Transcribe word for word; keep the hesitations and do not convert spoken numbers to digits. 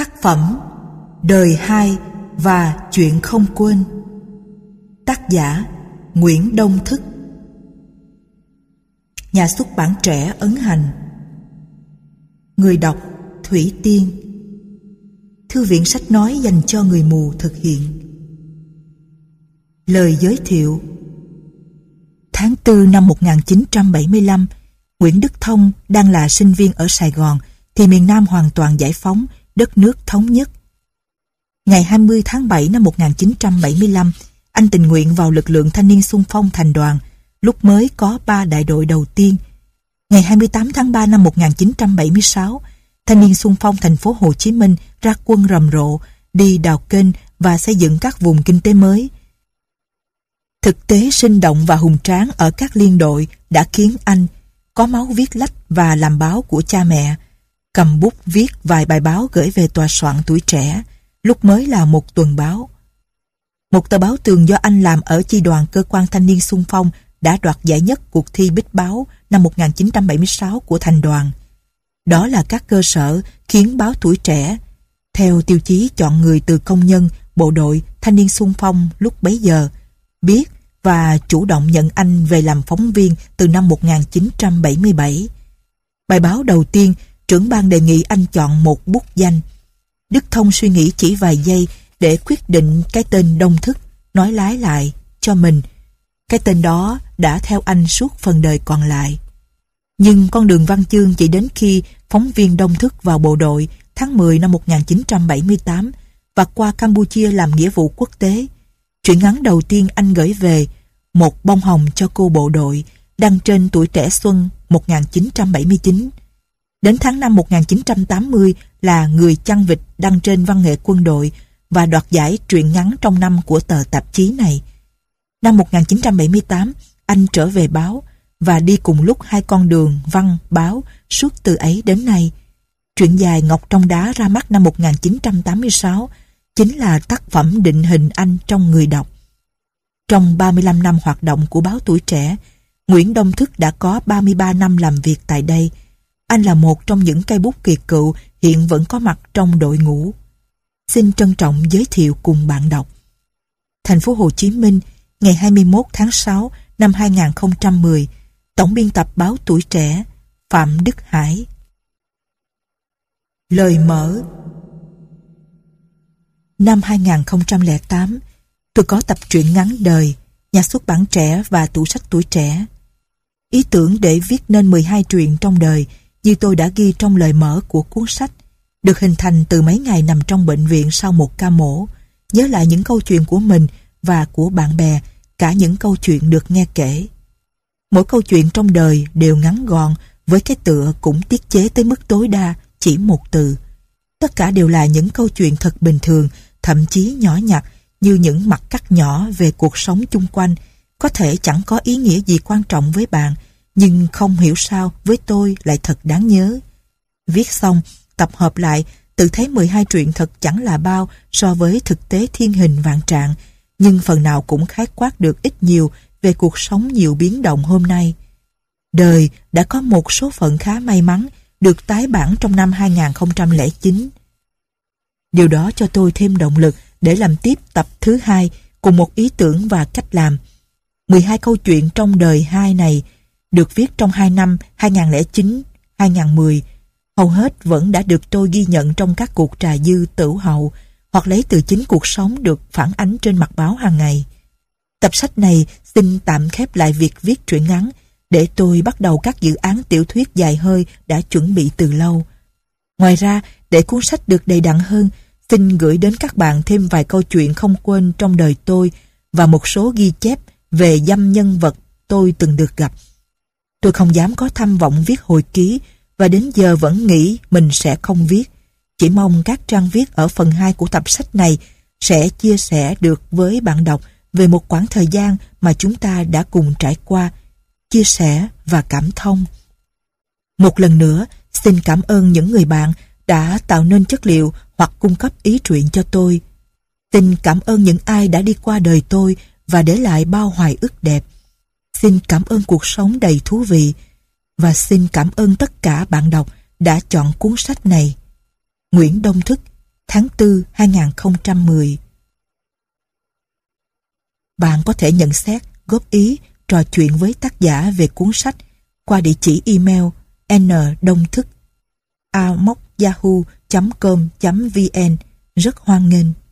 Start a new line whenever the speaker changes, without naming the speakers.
Tác phẩm Đời hai và Chuyện không quên. Tác giả Nguyễn Đông Thức. Nhà xuất bản Trẻ ấn hành. Người đọc Thủy Tiên. Thư viện sách nói dành cho người mù thực hiện. Lời giới thiệu. Tháng tư năm một nghìn chín trăm bảy mươi lăm, Nguyễn Đức Thông đang là sinh viên ở Sài Gòn thì miền Nam hoàn toàn giải phóng, đất nước thống nhất. Ngày hai mươi tháng bảy năm một nghìn chín trăm bảy mươi lăm, anh tình nguyện vào lực lượng thanh niên xung phong thành đoàn, lúc mới có ba đại đội đầu tiên. Ngày hai mươi tám tháng ba năm một nghìn chín trăm bảy mươi sáu, thanh niên xung phong thành phố Hồ Chí Minh ra quân rầm rộ, đi đào kênh và xây dựng các vùng kinh tế mới. Thực tế sinh động và hùng tráng ở các liên đội đã khiến anh có máu viết lách và làm báo của cha mẹ, cầm bút viết vài bài báo gửi về tòa soạn Tuổi Trẻ, lúc mới là một tuần báo. Một tờ báo tường do anh làm ở chi đoàn cơ quan thanh niên xung phong đã đoạt giải nhất cuộc thi bích báo năm một nghìn chín trăm bảy mươi sáu của thành đoàn. Đó là các cơ sở khiến báo Tuổi Trẻ, theo tiêu chí chọn người từ công nhân, bộ đội, thanh niên xung phong lúc bấy giờ, biết và chủ động nhận anh về làm phóng viên từ năm một nghìn chín trăm bảy mươi bảy. Bài báo đầu tiên, trưởng ban đề nghị anh chọn một bút danh. Đức Thông suy nghĩ chỉ vài giây để quyết định cái tên Đông Thức, nói lái lại cho mình. Cái tên đó đã theo anh suốt phần đời còn lại. Nhưng con đường văn chương chỉ đến khi phóng viên Đông Thức vào bộ đội tháng mười năm một nghìn chín trăm bảy mươi tám và qua Campuchia làm nghĩa vụ quốc tế. Truyện ngắn đầu tiên anh gửi về, Một bông hồng cho cô bộ đội, đăng trên Tuổi Trẻ Xuân một nghìn chín trăm bảy mươi chín. Đến tháng năm một nghìn chín trăm tám mươi là Người chăn vịt đăng trên Văn nghệ Quân đội và đoạt giải truyện ngắn trong năm của tờ tạp chí này. Năm một nghìn chín trăm bảy mươi tám, anh trở về báo và đi cùng lúc hai con đường văn, báo suốt từ ấy đến nay. Truyện dài Ngọc trong đá ra mắt năm một nghìn chín trăm tám mươi sáu, chính là tác phẩm định hình anh trong người đọc. Trong ba mươi lăm năm hoạt động của báo Tuổi Trẻ, Nguyễn Đông Thức đã có ba mươi ba năm làm việc tại đây. Anh là một trong những cây bút kỳ cựu hiện vẫn có mặt trong đội ngũ. Xin trân trọng giới thiệu cùng bạn đọc. Thành phố Hồ Chí Minh, ngày hai mươi mốt tháng sáu năm hai nghìn không trăm mười, tổng biên tập báo Tuổi Trẻ, Phạm Đức Hải. Lời mở. Năm hai nghìn không trăm lẻ tám, tôi có tập truyện ngắn Đời, nhà xuất bản Trẻ và tủ sách Tuổi Trẻ. Ý tưởng để viết nên mười hai truyện trong đời, như tôi đã ghi trong lời mở của cuốn sách, được hình thành từ mấy ngày nằm trong bệnh viện sau một ca mổ, nhớ lại những câu chuyện của mình và của bạn bè, cả những câu chuyện được nghe kể. Mỗi câu chuyện trong đời đều ngắn gọn, với cái tựa cũng tiết chế tới mức tối đa, chỉ một từ. Tất cả đều là những câu chuyện thật bình thường, thậm chí nhỏ nhặt, như những mặt cắt nhỏ về cuộc sống chung quanh, có thể chẳng có ý nghĩa gì quan trọng với bạn, nhưng không hiểu sao với tôi lại thật đáng nhớ. Viết xong, tập hợp lại, tự thấy mười hai truyện thật chẳng là bao so với thực tế thiên hình vạn trạng, nhưng phần nào cũng khái quát được ít nhiều về cuộc sống nhiều biến động hôm nay. Đời đã có một số phận khá may mắn, được tái bản trong năm hai nghìn không trăm lẻ chín. Điều đó cho tôi thêm động lực để làm tiếp tập thứ hai cùng một ý tưởng và cách làm. mười hai câu chuyện trong Đời hai này được viết trong hai năm hai nghìn không trăm lẻ chín đến hai nghìn không trăm mười, hầu hết vẫn đã được tôi ghi nhận trong các cuộc trà dư tửu hậu hoặc lấy từ chính cuộc sống được phản ánh trên mặt báo hàng ngày. Tập sách này xin tạm khép lại việc viết truyện ngắn để tôi bắt đầu các dự án tiểu thuyết dài hơi đã chuẩn bị từ lâu. Ngoài ra, để cuốn sách được đầy đặn hơn, xin gửi đến các bạn thêm vài câu chuyện không quên trong đời tôi và một số ghi chép về dăm nhân vật tôi từng được gặp. Tôi không dám có tham vọng viết hồi ký và đến giờ vẫn nghĩ mình sẽ không viết. Chỉ mong các trang viết ở phần hai của tập sách này sẽ chia sẻ được với bạn đọc về một quãng thời gian mà chúng ta đã cùng trải qua, chia sẻ và cảm thông. Một lần nữa, xin cảm ơn những người bạn đã tạo nên chất liệu hoặc cung cấp ý truyện cho tôi. Xin cảm ơn những ai đã đi qua đời tôi và để lại bao hoài ức đẹp. Xin cảm ơn cuộc sống đầy thú vị và xin cảm ơn tất cả bạn đọc đã chọn cuốn sách này. Nguyễn Đông Thức, tháng tư hai nghìn không trăm mười. Bạn có thể nhận xét, góp ý, trò chuyện với tác giả về cuốn sách qua địa chỉ email n đông thức a m o c yahoo chấm com chấm v n. Rất hoan nghênh.